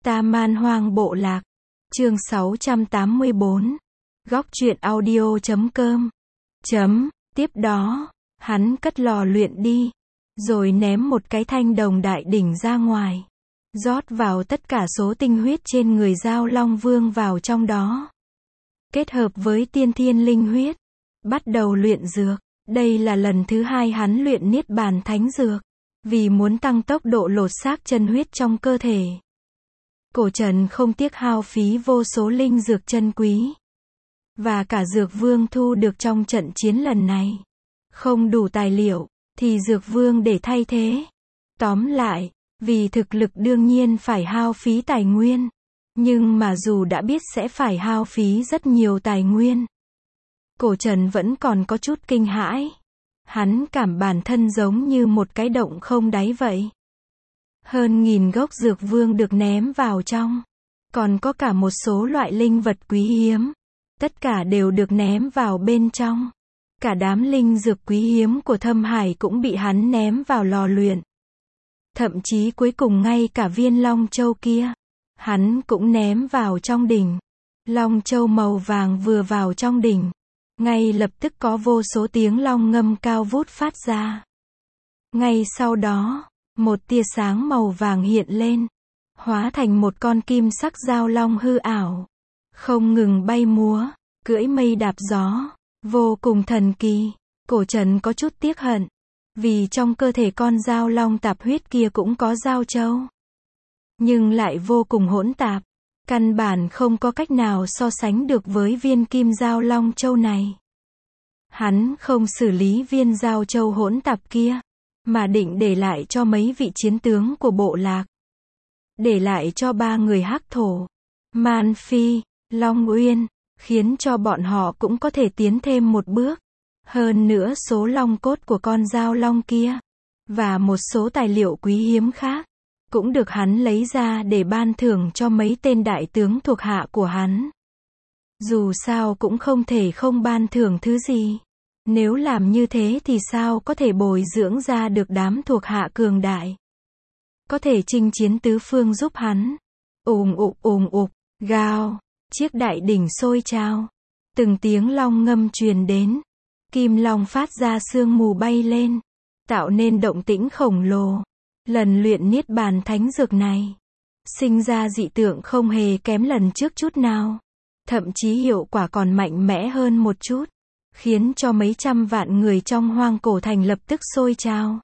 Ta Man Hoang Bộ Lạc. Chương 684. Góc truyện audio.com. Tiếp đó, hắn cất lò luyện đi, rồi ném một cái thanh đồng đại đỉnh ra ngoài, rót vào tất cả số tinh huyết trên người Giao Long Vương vào trong đó, kết hợp với tiên thiên linh huyết, bắt đầu luyện dược. Đây là lần thứ hai hắn luyện Niết Bàn Thánh Dược, vì muốn tăng tốc độ lột xác chân huyết trong cơ thể. Cổ Trần không tiếc hao phí vô số linh dược chân quý, và cả dược vương thu được trong trận chiến lần này. Không đủ tài liệu, thì dược vương để thay thế. Tóm lại, vì thực lực đương nhiên phải hao phí tài nguyên. Nhưng mà dù đã biết sẽ phải hao phí rất nhiều tài nguyên, Cổ Trần vẫn còn có chút kinh hãi. Hắn cảm bản thân giống như một cái động không đáy vậy. Hơn 1000 gốc dược vương được ném vào trong. Còn có cả một số loại linh vật quý hiếm. Tất cả đều được ném vào bên trong. Cả đám linh dược quý hiếm của Thâm Hải cũng bị hắn ném vào lò luyện. Thậm chí cuối cùng ngay cả viên Long Châu kia, hắn cũng ném vào trong đỉnh. Long Châu màu vàng vừa vào trong đỉnh, ngay lập tức có vô số tiếng long ngâm cao vút phát ra. Ngay sau đó, một tia sáng màu vàng hiện lên, hóa thành một con kim sắc giao long hư ảo, không ngừng bay múa, cưỡi mây đạp gió, vô cùng thần kỳ. Cổ Trần có chút tiếc hận, vì trong cơ thể con giao long tạp huyết kia cũng có giao châu, nhưng lại vô cùng hỗn tạp, căn bản không có cách nào so sánh được với viên kim giao long châu này. Hắn không xử lý viên giao châu hỗn tạp kia, mà định để lại cho mấy vị chiến tướng của bộ lạc. Để lại cho 3 người Hắc Thổ, Man Phi, Long Uyên, khiến cho bọn họ cũng có thể tiến thêm một bước. Hơn nữa số long cốt của con giao long kia, và một số tài liệu quý hiếm khác, cũng được hắn lấy ra để ban thưởng cho mấy tên đại tướng thuộc hạ của hắn. Dù sao cũng không thể không ban thưởng thứ gì. Nếu làm như thế thì sao có thể bồi dưỡng ra được đám thuộc hạ cường đại, có thể chinh chiến tứ phương giúp hắn. Ùng ục, gào, chiếc đại đỉnh sôi trào. Từng tiếng long ngâm truyền đến. Kim long phát ra sương mù bay lên, tạo nên động tĩnh khổng lồ. Lần luyện Niết Bàn Thánh Dược này, sinh ra dị tượng không hề kém lần trước chút nào. Thậm chí hiệu quả còn mạnh mẽ hơn một chút, khiến cho mấy trăm vạn người trong Hoang Cổ Thành lập tức sôi trào.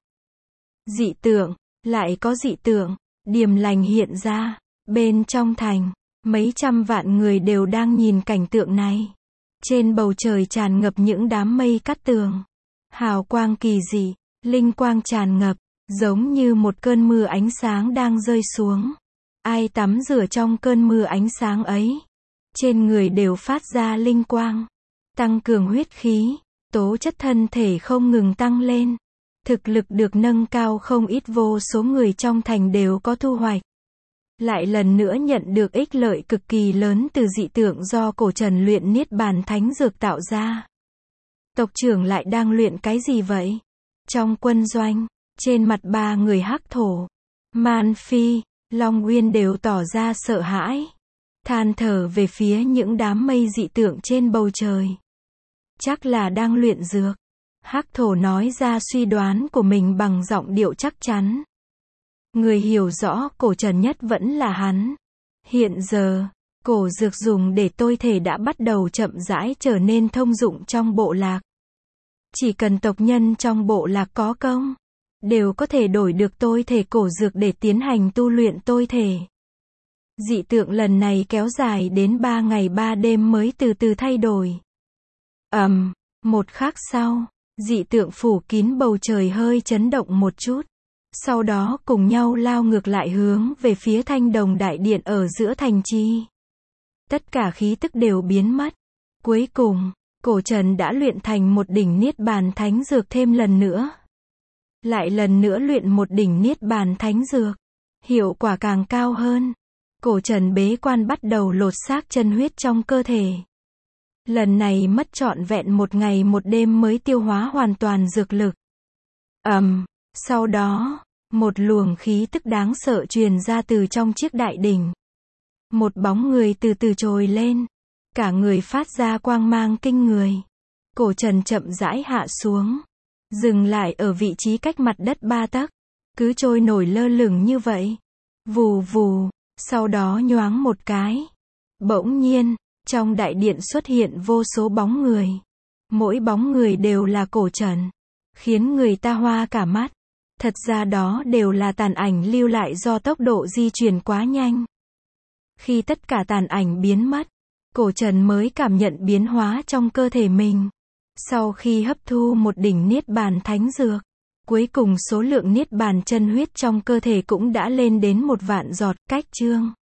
Dị tượng, lại có dị tượng, điềm lành hiện ra. Bên trong thành, mấy trăm vạn người đều đang nhìn cảnh tượng này. Trên bầu trời tràn ngập những đám mây cát tường. Hào quang kỳ dị, linh quang tràn ngập, giống như một cơn mưa ánh sáng đang rơi xuống. Ai tắm rửa trong cơn mưa ánh sáng ấy, trên người đều phát ra linh quang, tăng cường huyết khí, tố chất thân thể không ngừng tăng lên. Thực lực được nâng cao không ít, vô số người trong thành đều có thu hoạch. Lại lần nữa nhận được ích lợi cực kỳ lớn từ dị tượng do Cổ Trần luyện Niết Bàn Thánh Dược tạo ra. Tộc trưởng lại đang luyện cái gì vậy? Trong quân doanh, trên mặt 3 người Hắc Thổ, Man Phi, Long Uyên đều tỏ ra sợ hãi, than thở về phía những đám mây dị tượng trên bầu trời. Chắc là đang luyện dược. Hắc Thổ nói ra suy đoán của mình bằng giọng điệu chắc chắn. Người hiểu rõ Cổ Trần nhất vẫn là hắn. Hiện giờ, cổ dược dùng để tôi thể đã bắt đầu chậm rãi trở nên thông dụng trong bộ lạc. Chỉ cần tộc nhân trong bộ lạc có công, đều có thể đổi được tôi thể cổ dược để tiến hành tu luyện tôi thể. Dị tượng lần này kéo dài đến 3 ngày 3 đêm mới từ từ thay đổi. Một khắc sau, dị tượng phủ kín bầu trời hơi chấn động một chút. Sau đó cùng nhau lao ngược lại hướng về phía thanh đồng đại điện ở giữa thành trì. Tất cả khí tức đều biến mất. Cuối cùng, Cổ Trần đã luyện thành một đỉnh Niết Bàn Thánh Dược thêm lần nữa. Lại lần nữa luyện một đỉnh Niết Bàn Thánh Dược. Hiệu quả càng cao hơn. Cổ Trần bế quan bắt đầu lột xác chân huyết trong cơ thể. Lần này mất trọn vẹn 1 ngày 1 đêm mới tiêu hóa hoàn toàn dược lực. Sau đó, một luồng khí tức đáng sợ truyền ra từ trong chiếc đại đỉnh. Một bóng người từ từ trồi lên. Cả người phát ra quang mang kinh người. Cổ trần chậm rãi hạ xuống. Dừng lại ở vị trí cách mặt đất 3 tấc. Cứ trôi nổi lơ lửng như vậy. Vù vù. Sau đó nhoáng một cái. Bỗng nhiên, trong đại điện xuất hiện vô số bóng người. Mỗi bóng người đều là cổ trần. Khiến người ta hoa cả mắt. Thật ra đó đều là tàn ảnh lưu lại do tốc độ di chuyển quá nhanh. Khi tất cả tàn ảnh biến mất, cổ trần mới cảm nhận biến hóa trong cơ thể mình. Sau khi hấp thu một đỉnh niết bàn thánh dược, cuối cùng số lượng niết bàn chân huyết trong cơ thể cũng đã lên đến 1 vạn giọt, cách chương